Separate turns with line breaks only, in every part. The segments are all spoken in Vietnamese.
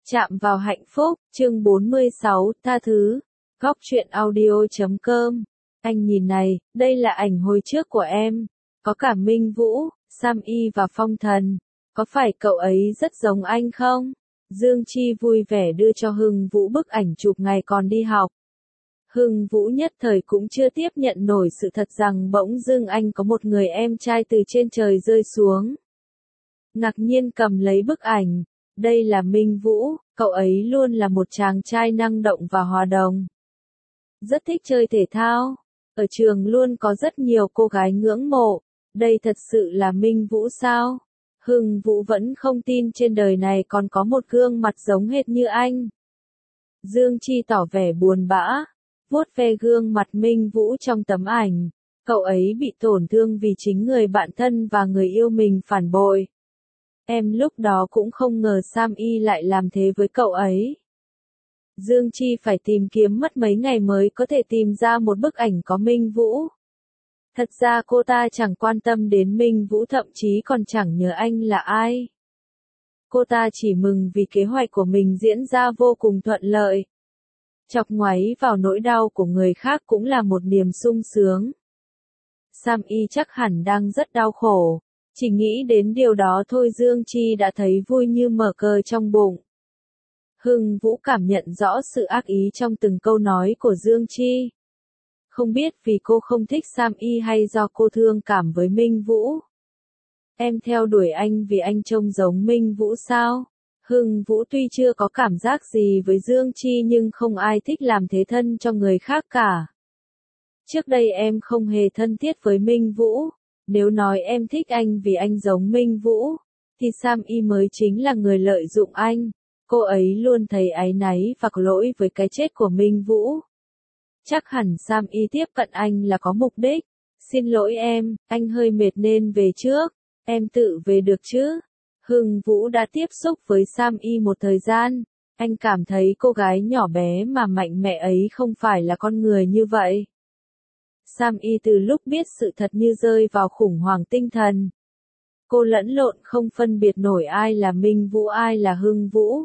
Chạm vào hạnh phúc, chương 46, tha thứ. Góc truyện audio.com. Anh nhìn này, đây là ảnh hồi trước của em. Có cả Minh Vũ, Sam Y và Phong Thần. Có phải cậu ấy rất giống anh không? Dương Chi vui vẻ đưa cho Hưng Vũ bức ảnh chụp ngày còn đi học. Hưng Vũ nhất thời cũng chưa tiếp nhận nổi sự thật rằng bỗng dưng anh có một người em trai từ trên trời rơi xuống. Ngạc nhiên cầm lấy bức ảnh. Đây là Minh Vũ, cậu ấy luôn là một chàng trai năng động và hòa đồng. Rất thích chơi thể thao. Ở trường luôn có rất nhiều cô gái ngưỡng mộ. Đây thật sự là Minh Vũ sao? Hưng Vũ vẫn không tin trên đời này còn có một gương mặt giống hệt như anh. Dương Chi tỏ vẻ buồn bã, vuốt ve gương mặt Minh Vũ trong tấm ảnh. Cậu ấy bị tổn thương vì chính người bạn thân và người yêu mình phản bội. Em lúc đó cũng không ngờ Sam Y lại làm thế với cậu ấy. Dương Chi phải tìm kiếm mất mấy ngày mới có thể tìm ra một bức ảnh có Minh Vũ. Thật ra cô ta chẳng quan tâm đến Minh Vũ, thậm chí còn chẳng nhớ anh là ai. Cô ta chỉ mừng vì kế hoạch của mình diễn ra vô cùng thuận lợi. Chọc ngoáy vào nỗi đau của người khác cũng là một niềm sung sướng. Sam Y chắc hẳn đang rất đau khổ. Chỉ nghĩ đến điều đó thôi Dương Chi đã thấy vui như mở cờ trong bụng. Hưng Vũ cảm nhận rõ sự ác ý trong từng câu nói của Dương Chi. Không biết vì cô không thích Sam Y hay do cô thương cảm với Minh Vũ. Em theo đuổi anh vì anh trông giống Minh Vũ sao? Hưng Vũ tuy chưa có cảm giác gì với Dương Chi nhưng không ai thích làm thế thân cho người khác cả. Trước đây em không hề thân thiết với Minh Vũ. Nếu nói em thích anh vì anh giống Minh Vũ, thì Sam Y mới chính là người lợi dụng anh. Cô ấy luôn thấy áy náy và có lỗi với cái chết của Minh Vũ. Chắc hẳn Sam Y tiếp cận anh là có mục đích. Xin lỗi em, anh hơi mệt nên về trước. Em tự về được chứ? Hưng Vũ đã tiếp xúc với Sam Y một thời gian. Anh cảm thấy cô gái nhỏ bé mà mạnh mẽ ấy không phải là con người như vậy. Sam Y từ lúc biết sự thật như rơi vào khủng hoảng tinh thần. Cô lẫn lộn không phân biệt nổi ai là Minh Vũ ai là Hưng Vũ.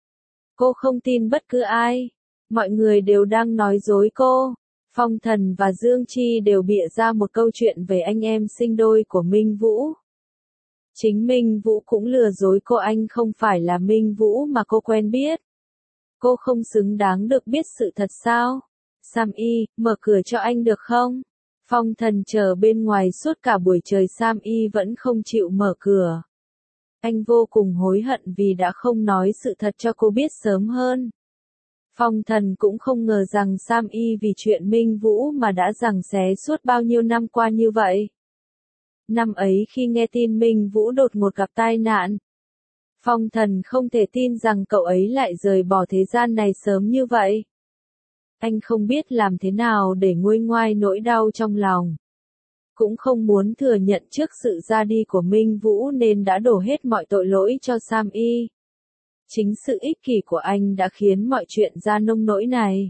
Cô không tin bất cứ ai. Mọi người đều đang nói dối cô. Phong Thần và Dương Chi đều bịa ra một câu chuyện về anh em sinh đôi của Minh Vũ. Chính Minh Vũ cũng lừa dối cô anh không phải là Minh Vũ mà cô quen biết. Cô không xứng đáng được biết sự thật sao? Sam Y, mở cửa cho anh được không? Phong Thần chờ bên ngoài suốt cả buổi trời, Sam Y vẫn không chịu mở cửa. Anh vô cùng hối hận vì đã không nói sự thật cho cô biết sớm hơn. Phong Thần cũng không ngờ rằng Sam Y vì chuyện Minh Vũ mà đã giằng xé suốt bao nhiêu năm qua như vậy. Năm ấy khi nghe tin Minh Vũ đột ngột gặp tai nạn, Phong Thần không thể tin rằng cậu ấy lại rời bỏ thế gian này sớm như vậy. Anh không biết làm thế nào để nguôi ngoai nỗi đau trong lòng. Cũng không muốn thừa nhận trước sự ra đi của Minh Vũ nên đã đổ hết mọi tội lỗi cho Sam Y. Chính sự ích kỷ của anh đã khiến mọi chuyện ra nông nỗi này.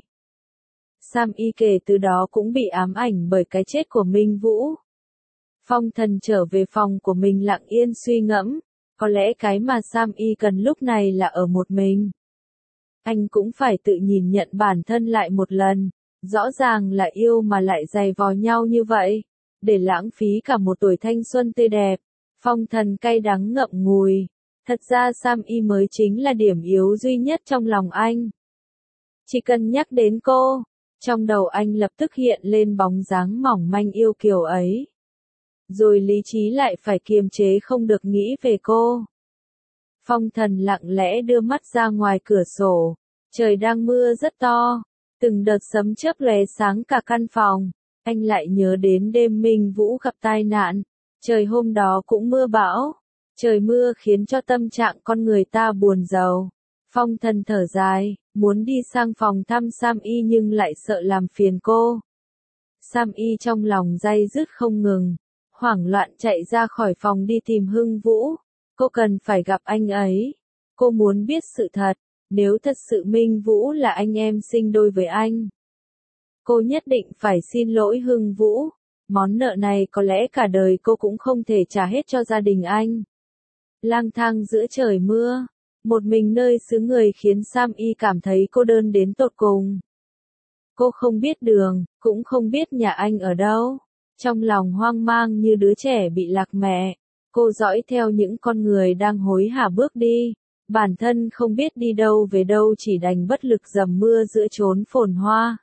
Sam Y kể từ đó cũng bị ám ảnh bởi cái chết của Minh Vũ. Phong Thần trở về phòng của mình lặng yên suy ngẫm. Có lẽ cái mà Sam Y cần lúc này là ở một mình. Anh cũng phải tự nhìn nhận bản thân lại một lần. Rõ ràng là yêu mà lại giày vò nhau như vậy. Để lãng phí cả một tuổi thanh xuân tươi đẹp. Phong Thần cay đắng ngậm ngùi. Thật ra Sam Y mới chính là điểm yếu duy nhất trong lòng anh. Chỉ cần nhắc đến cô, trong đầu anh lập tức hiện lên bóng dáng mỏng manh yêu kiều ấy. Rồi lý trí lại phải kiềm chế không được nghĩ về cô. Phong Thần lặng lẽ đưa mắt ra ngoài cửa sổ. Trời đang mưa rất to. Từng đợt sấm chớp lóe sáng cả căn phòng. Anh lại nhớ đến đêm Minh Vũ gặp tai nạn. Trời hôm đó cũng mưa bão. Trời mưa khiến cho tâm trạng con người ta buồn rầu. Phong Thần thở dài, muốn đi sang phòng thăm Sam Y nhưng lại sợ làm phiền cô. Sam Y trong lòng day dứt không ngừng. Hoảng loạn chạy ra khỏi phòng đi tìm Hưng Vũ. Cô cần phải gặp anh ấy. Cô muốn biết sự thật. Nếu thật sự Minh Vũ là anh em sinh đôi với anh, cô nhất định phải xin lỗi Hưng Vũ. Món nợ này có lẽ cả đời cô cũng không thể trả hết cho gia đình anh. Lang thang giữa trời mưa. Một mình nơi xứ người khiến Sam Y cảm thấy cô đơn đến tột cùng. Cô không biết đường, cũng không biết nhà anh ở đâu. Trong lòng hoang mang như đứa trẻ bị lạc mẹ, cô dõi theo những con người đang hối hả bước đi. Bản thân không biết đi đâu về đâu, chỉ đành bất lực dầm mưa giữa chốn phồn hoa.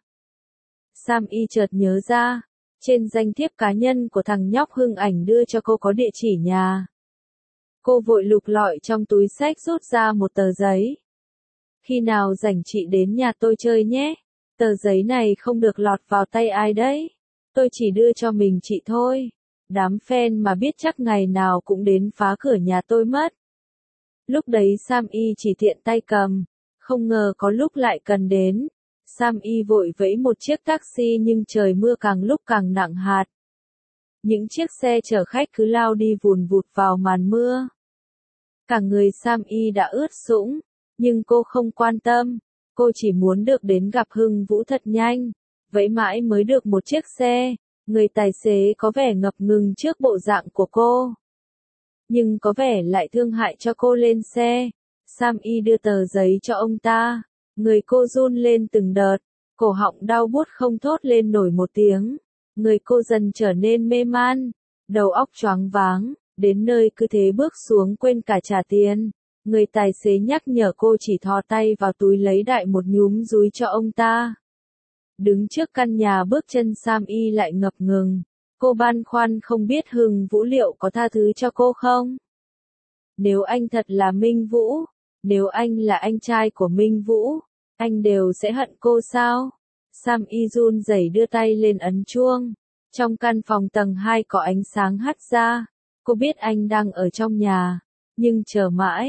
Sam Y chợt nhớ ra, trên danh thiếp cá nhân của thằng nhóc Hưng Ảnh đưa cho cô có địa chỉ nhà. Cô vội lục lọi trong túi xách rút ra một tờ giấy. Khi nào rảnh chị đến nhà tôi chơi nhé. Tờ giấy này không được lọt vào tay ai đấy. Tôi chỉ đưa cho mình chị thôi. Đám fan mà biết chắc ngày nào cũng đến phá cửa nhà tôi mất. Lúc đấy Sam Y chỉ tiện tay cầm, không ngờ có lúc lại cần đến. Sam Y vội vẫy một chiếc taxi nhưng trời mưa càng lúc càng nặng hạt. Những chiếc xe chở khách cứ lao đi vùn vụt vào màn mưa. Cả người Sam Y đã ướt sũng, nhưng cô không quan tâm. Cô chỉ muốn được đến gặp Hưng Vũ thật nhanh. Vậy mãi mới được một chiếc xe. Người tài xế có vẻ ngập ngừng trước bộ dạng của cô, nhưng có vẻ lại thương hại cho cô lên xe. Sam Y đưa tờ giấy cho ông ta. Người cô run lên từng đợt, cổ họng đau buốt không thốt lên nổi một tiếng. Người cô dần trở nên mê man, đầu óc choáng váng, đến nơi cứ thế bước xuống quên cả trả tiền. Người tài xế nhắc nhở cô chỉ thò tay vào túi lấy đại một nhúm dúi cho ông ta. Đứng trước căn nhà bước chân Sam Y lại ngập ngừng. Cô băn khoăn không biết Hưng Vũ liệu có tha thứ cho cô không? Nếu anh thật là Minh Vũ, nếu anh là anh trai của Minh Vũ, anh đều sẽ hận cô sao? Sam Y run rẩy đưa tay lên ấn chuông. Trong căn phòng tầng 2 có ánh sáng hắt ra. Cô biết anh đang ở trong nhà, nhưng chờ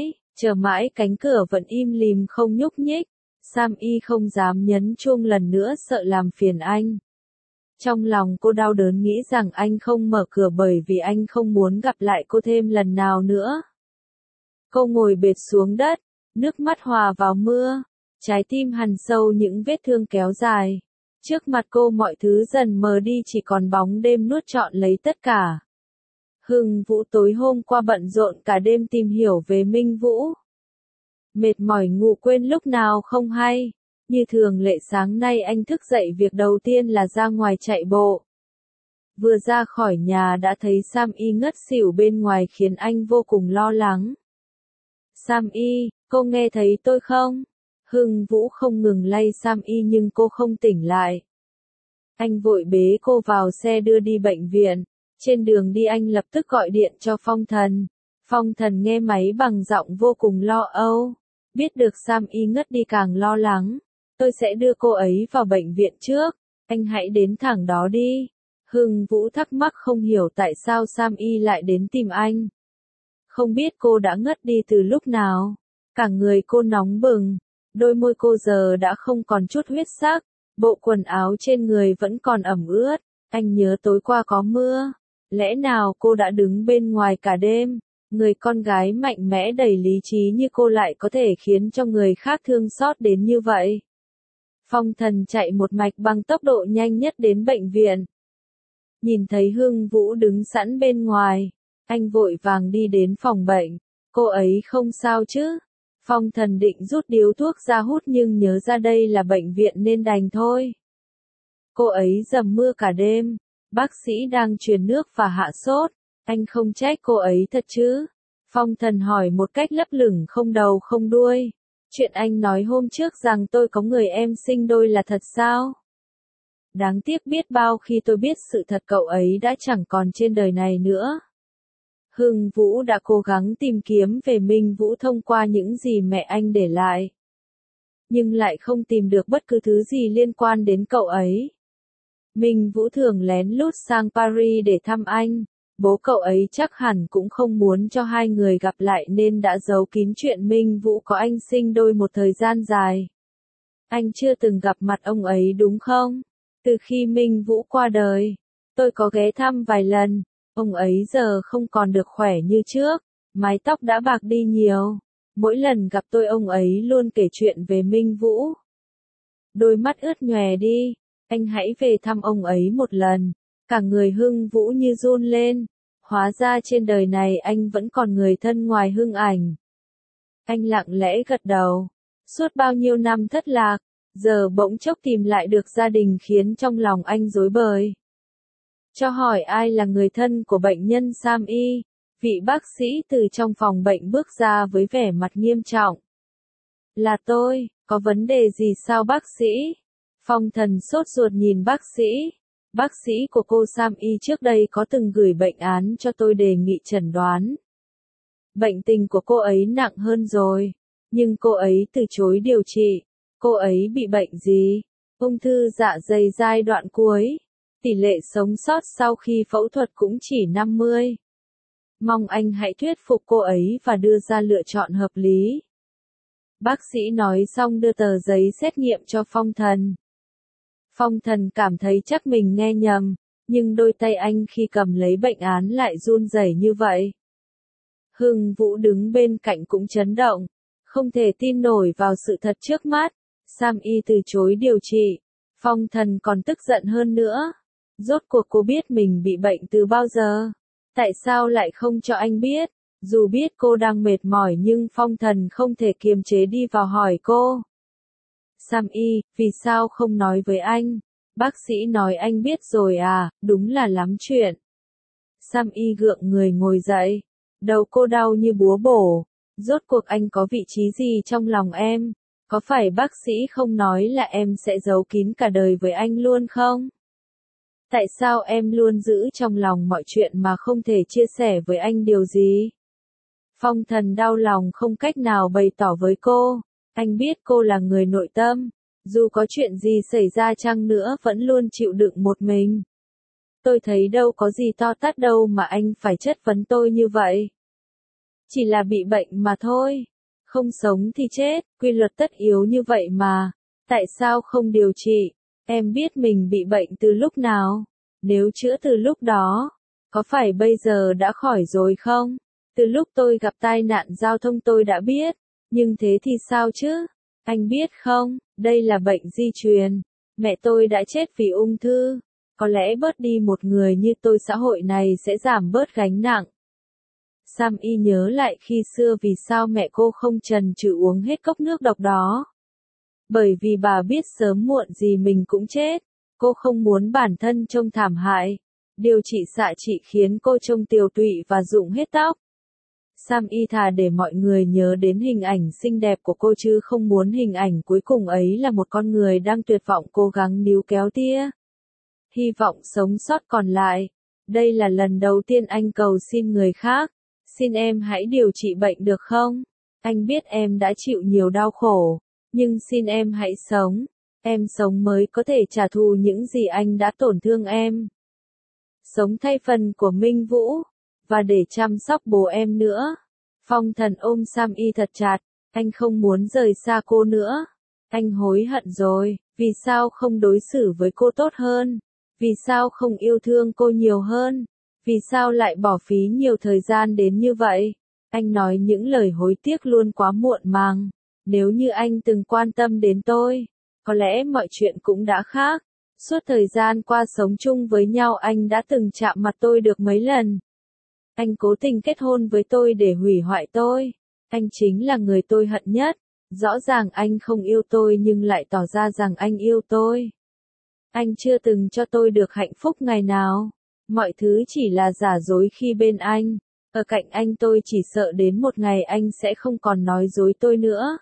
mãi cánh cửa vẫn im lìm không nhúc nhích. Sam Y không dám nhấn chuông lần nữa sợ làm phiền anh. Trong lòng cô đau đớn nghĩ rằng anh không mở cửa bởi vì anh không muốn gặp lại cô thêm lần nào nữa. Cô ngồi bệt xuống đất, nước mắt hòa vào mưa, trái tim hằn sâu những vết thương kéo dài. Trước mặt cô mọi thứ dần mờ đi, chỉ còn bóng đêm nuốt trọn lấy tất cả. Hưng Vũ tối hôm qua bận rộn cả đêm tìm hiểu về Minh Vũ. Mệt mỏi ngủ quên lúc nào không hay. Như thường lệ sáng nay anh thức dậy việc đầu tiên là ra ngoài chạy bộ. Vừa ra khỏi nhà đã thấy Sam Y ngất xỉu bên ngoài khiến anh vô cùng lo lắng. Sam Y, cô nghe thấy tôi không? Hưng Vũ không ngừng lay Sam Y nhưng cô không tỉnh lại. Anh vội bế cô vào xe đưa đi bệnh viện. Trên đường đi anh lập tức gọi điện cho Phong Thần. Phong Thần nghe máy bằng giọng vô cùng lo âu. Biết được Sam Y ngất đi càng lo lắng. Tôi sẽ đưa cô ấy vào bệnh viện trước. Anh hãy đến thẳng đó đi. Hưng Vũ thắc mắc không hiểu tại sao Sam Y lại đến tìm anh. Không biết cô đã ngất đi từ lúc nào. Cả người cô nóng bừng. Đôi môi cô giờ đã không còn chút huyết sắc. Bộ quần áo trên người vẫn còn ẩm ướt. Anh nhớ tối qua có mưa. Lẽ nào cô đã đứng bên ngoài cả đêm? Người con gái mạnh mẽ đầy lý trí như cô lại có thể khiến cho người khác thương xót đến như vậy. Phong Thần chạy một mạch bằng tốc độ nhanh nhất đến bệnh viện. Nhìn thấy Hưng Vũ đứng sẵn bên ngoài, anh vội vàng đi đến phòng bệnh. Cô ấy không sao chứ? Phong Thần định rút điếu thuốc ra hút nhưng nhớ ra đây là bệnh viện nên đành thôi. Cô ấy dầm mưa cả đêm, bác sĩ đang truyền nước và hạ sốt, anh không trách cô ấy thật chứ? Phong Thần hỏi một cách lấp lửng không đầu không đuôi. Chuyện anh nói hôm trước rằng tôi có người em sinh đôi là thật sao? Đáng tiếc biết bao khi tôi biết sự thật cậu ấy đã chẳng còn trên đời này nữa. Hưng Vũ đã cố gắng tìm kiếm về Minh Vũ thông qua những gì mẹ anh để lại. Nhưng lại không tìm được bất cứ thứ gì liên quan đến cậu ấy. Minh Vũ thường lén lút sang Paris để thăm anh. Bố cậu ấy chắc hẳn cũng không muốn cho hai người gặp lại nên đã giấu kín chuyện Minh Vũ có anh sinh đôi một thời gian dài. Anh chưa từng gặp mặt ông ấy đúng không? Từ khi Minh Vũ qua đời, tôi có ghé thăm vài lần. Ông ấy giờ không còn được khỏe như trước, mái tóc đã bạc đi nhiều. Mỗi lần gặp tôi ông ấy luôn kể chuyện về Minh Vũ. Đôi mắt ướt nhòe đi, anh hãy về thăm ông ấy một lần. Cả người Hưng Vũ như run lên. Hóa ra trên đời này anh vẫn còn người thân ngoài Hưng Ảnh. Anh lặng lẽ gật đầu. Suốt bao nhiêu năm thất lạc, giờ bỗng chốc tìm lại được gia đình khiến trong lòng anh rối bời. Cho hỏi ai là người thân của bệnh nhân Sam Y, vị bác sĩ từ trong phòng bệnh bước ra với vẻ mặt nghiêm trọng. Là tôi, có vấn đề gì sao bác sĩ? Phong Thần sốt ruột nhìn bác sĩ. Bác sĩ của cô Sam Y trước đây có từng gửi bệnh án cho tôi đề nghị chẩn đoán. Bệnh tình của cô ấy nặng hơn rồi, nhưng cô ấy từ chối điều trị. Cô ấy bị bệnh gì? Ung thư dạ dày giai đoạn cuối. Tỷ lệ sống sót sau khi phẫu thuật cũng chỉ 50. Mong anh hãy thuyết phục cô ấy và đưa ra lựa chọn hợp lý. Bác sĩ nói xong đưa tờ giấy xét nghiệm cho Phong Thần. Phong Thần cảm thấy chắc mình nghe nhầm, nhưng đôi tay anh khi cầm lấy bệnh án lại run rẩy như vậy. Hưng Vũ đứng bên cạnh cũng chấn động, không thể tin nổi vào sự thật trước mắt. Sam Y từ chối điều trị. Phong Thần còn tức giận hơn nữa. Rốt cuộc cô biết mình bị bệnh từ bao giờ? Tại sao lại không cho anh biết? Dù biết cô đang mệt mỏi nhưng Phong Thần không thể kiềm chế đi vào hỏi cô. Sam Y, vì sao không nói với anh? Bác sĩ nói anh biết rồi à, đúng là lắm chuyện. Sam Y gượng người ngồi dậy. Đầu cô đau như búa bổ. Rốt cuộc anh có vị trí gì trong lòng em? Có phải bác sĩ không nói là em sẽ giấu kín cả đời với anh luôn không? Tại sao em luôn giữ trong lòng mọi chuyện mà không thể chia sẻ với anh điều gì? Phong Thần đau lòng không cách nào bày tỏ với cô. Anh biết cô là người nội tâm. Dù có chuyện gì xảy ra chăng nữa vẫn luôn chịu đựng một mình. Tôi thấy đâu có gì to tát đâu mà anh phải chất vấn tôi như vậy. Chỉ là bị bệnh mà thôi. Không sống thì chết, quy luật tất yếu như vậy mà. Tại sao không điều trị? Em biết mình bị bệnh từ lúc nào? Nếu chữa từ lúc đó, có phải bây giờ đã khỏi rồi không? Từ lúc tôi gặp tai nạn giao thông tôi đã biết. Nhưng thế thì sao chứ? Anh biết không, đây là bệnh di truyền. Mẹ tôi đã chết vì ung thư. Có lẽ bớt đi một người như tôi xã hội này sẽ giảm bớt gánh nặng. Sam Y nhớ lại khi xưa vì sao mẹ cô không chần chừ uống hết cốc nước độc đó. Bởi vì bà biết sớm muộn gì mình cũng chết. Cô không muốn bản thân trông thảm hại. Điều trị xạ trị khiến cô trông tiều tụy và rụng hết tóc. Sam Y thà để mọi người nhớ đến hình ảnh xinh đẹp của cô chứ không muốn hình ảnh cuối cùng ấy là một con người đang tuyệt vọng cố gắng níu kéo tia hy vọng sống sót còn lại. Đây là lần đầu tiên anh cầu xin người khác. Xin em hãy điều trị bệnh được không? Anh biết em đã chịu nhiều đau khổ. Nhưng xin em hãy sống. Em sống mới có thể trả thù những gì anh đã tổn thương em. Sống thay phần của Minh Vũ. Và để chăm sóc bố em nữa. Phong Thần ôm Sam Y thật chặt. Anh không muốn rời xa cô nữa. Anh hối hận rồi. Vì sao không đối xử với cô tốt hơn? Vì sao không yêu thương cô nhiều hơn? Vì sao lại bỏ phí nhiều thời gian đến như vậy? Anh nói những lời hối tiếc luôn quá muộn màng. Nếu như anh từng quan tâm đến tôi, có lẽ mọi chuyện cũng đã khác. Suốt thời gian qua sống chung với nhau anh đã từng chạm mặt tôi được mấy lần. Anh cố tình kết hôn với tôi để hủy hoại tôi. Anh chính là người tôi hận nhất. Rõ ràng anh không yêu tôi nhưng lại tỏ ra rằng anh yêu tôi. Anh chưa từng cho tôi được hạnh phúc ngày nào. Mọi thứ chỉ là giả dối khi bên anh. Ở cạnh anh tôi chỉ sợ đến một ngày anh sẽ không còn nói dối tôi nữa.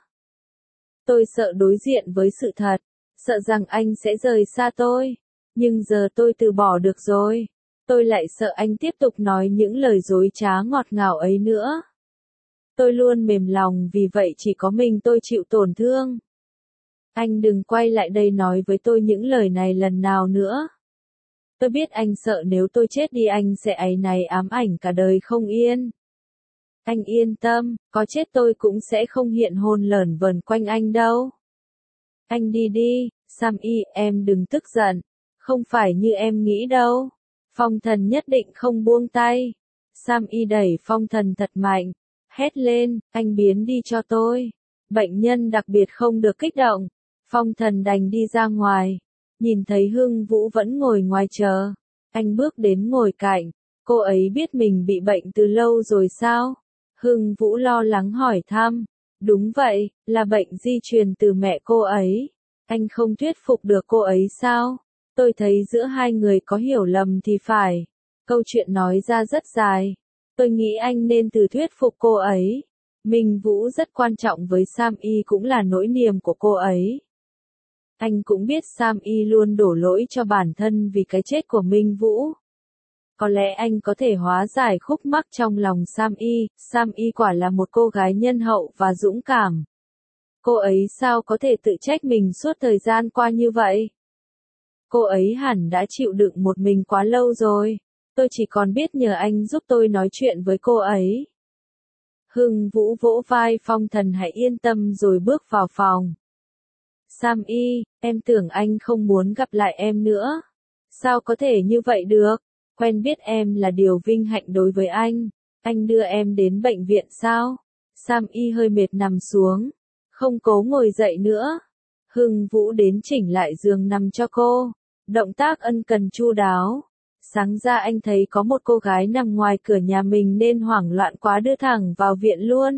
Tôi sợ đối diện với sự thật. Sợ rằng anh sẽ rời xa tôi. Nhưng giờ tôi từ bỏ được rồi. Tôi lại sợ anh tiếp tục nói những lời dối trá ngọt ngào ấy nữa. Tôi luôn mềm lòng vì vậy chỉ có mình tôi chịu tổn thương. Anh đừng quay lại đây nói với tôi những lời này lần nào nữa. Tôi biết anh sợ nếu tôi chết đi anh sẽ áy náy ám ảnh cả đời không yên. Anh yên tâm, có chết tôi cũng sẽ không hiện hồn lởn vởn quanh anh đâu. Anh đi đi, Sam Y, em đừng tức giận. Không phải như em nghĩ đâu. Phong Thần nhất định không buông tay. Sam Y đẩy Phong Thần thật mạnh. Hét lên, anh biến đi cho tôi. Bệnh nhân đặc biệt không được kích động. Phong Thần đành đi ra ngoài. Nhìn thấy Hưng Vũ vẫn ngồi ngoài chờ. Anh bước đến ngồi cạnh. Cô ấy biết mình bị bệnh từ lâu rồi sao? Hưng Vũ lo lắng hỏi thăm. Đúng vậy, là bệnh di truyền từ mẹ cô ấy. Anh không thuyết phục được cô ấy sao? Tôi thấy giữa hai người có hiểu lầm thì phải. Câu chuyện nói ra rất dài. Tôi nghĩ anh nên thử thuyết phục cô ấy. Minh Vũ rất quan trọng với Sam Y cũng là nỗi niềm của cô ấy. Anh cũng biết Sam Y luôn đổ lỗi cho bản thân vì cái chết của Minh Vũ. Có lẽ anh có thể hóa giải khúc mắc trong lòng Sam Y. Sam Y quả là một cô gái nhân hậu và dũng cảm. Cô ấy sao có thể tự trách mình suốt thời gian qua như vậy? Cô ấy hẳn đã chịu đựng một mình quá lâu rồi. Tôi chỉ còn biết nhờ anh giúp tôi nói chuyện với cô ấy. Hưng Vũ vỗ vai Phong Thần hãy yên tâm rồi bước vào phòng. Sam Y, em tưởng anh không muốn gặp lại em nữa. Sao có thể như vậy được? Quen biết em là điều vinh hạnh đối với anh. Anh đưa em đến bệnh viện sao? Sam Y hơi mệt nằm xuống. Không cố ngồi dậy nữa. Hưng Vũ đến chỉnh lại giường nằm cho cô. Động tác ân cần chu đáo. Sáng ra anh thấy có một cô gái nằm ngoài cửa nhà mình nên hoảng loạn quá đưa thẳng vào viện luôn.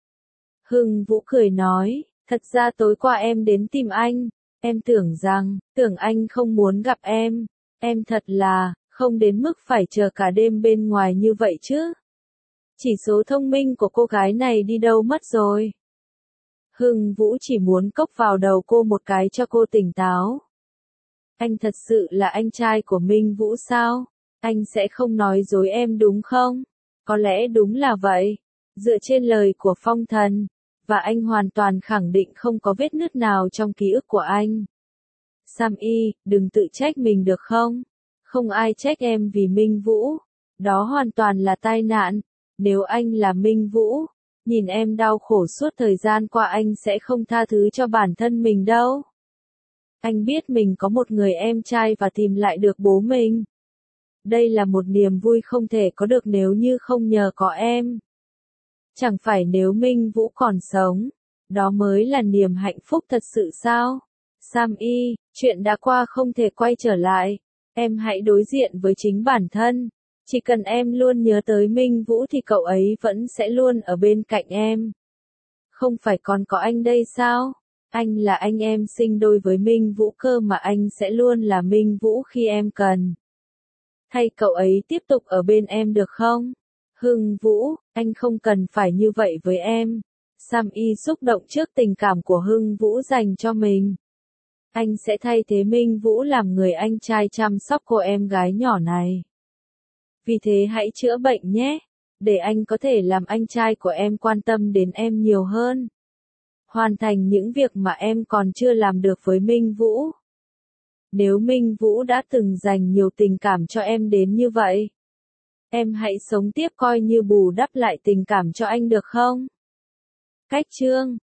Hưng Vũ cười nói, thật ra tối qua em đến tìm anh. Em tưởng anh không muốn gặp em. Em thật là, không đến mức phải chờ cả đêm bên ngoài như vậy chứ. Chỉ số thông minh của cô gái này đi đâu mất rồi. Hưng Vũ chỉ muốn cốc vào đầu cô một cái cho cô tỉnh táo. Anh thật sự là anh trai của Minh Vũ sao? Anh sẽ không nói dối em đúng không? Có lẽ đúng là vậy. Dựa trên lời của Phong Thần, và anh hoàn toàn khẳng định không có vết nứt nào trong ký ức của anh. Sam Y, đừng tự trách mình được không? Không ai trách em vì Minh Vũ. Đó hoàn toàn là tai nạn. Nếu anh là Minh Vũ, nhìn em đau khổ suốt thời gian qua anh sẽ không tha thứ cho bản thân mình đâu. Anh biết mình có một người em trai và tìm lại được bố mình. Đây là một niềm vui không thể có được nếu như không nhờ có em. Chẳng phải nếu Minh Vũ còn sống, đó mới là niềm hạnh phúc thật sự sao? Sam Y, chuyện đã qua không thể quay trở lại. Em hãy đối diện với chính bản thân. Chỉ cần em luôn nhớ tới Minh Vũ thì cậu ấy vẫn sẽ luôn ở bên cạnh em. Không phải còn có anh đây sao? Anh là anh em sinh đôi với Minh Vũ cơ mà anh sẽ luôn là Minh Vũ khi em cần. Hay cậu ấy tiếp tục ở bên em được không? Hưng Vũ, anh không cần phải như vậy với em. Sam Y xúc động trước tình cảm của Hưng Vũ dành cho mình. Anh sẽ thay thế Minh Vũ làm người anh trai chăm sóc cô em gái nhỏ này. Vì thế hãy chữa bệnh nhé, để anh có thể làm anh trai của em quan tâm đến em nhiều hơn. Hoàn thành những việc mà em còn chưa làm được với Minh Vũ. Nếu Minh Vũ đã từng dành nhiều tình cảm cho em đến như vậy, em hãy sống tiếp coi như bù đắp lại tình cảm cho anh được không? Cách chương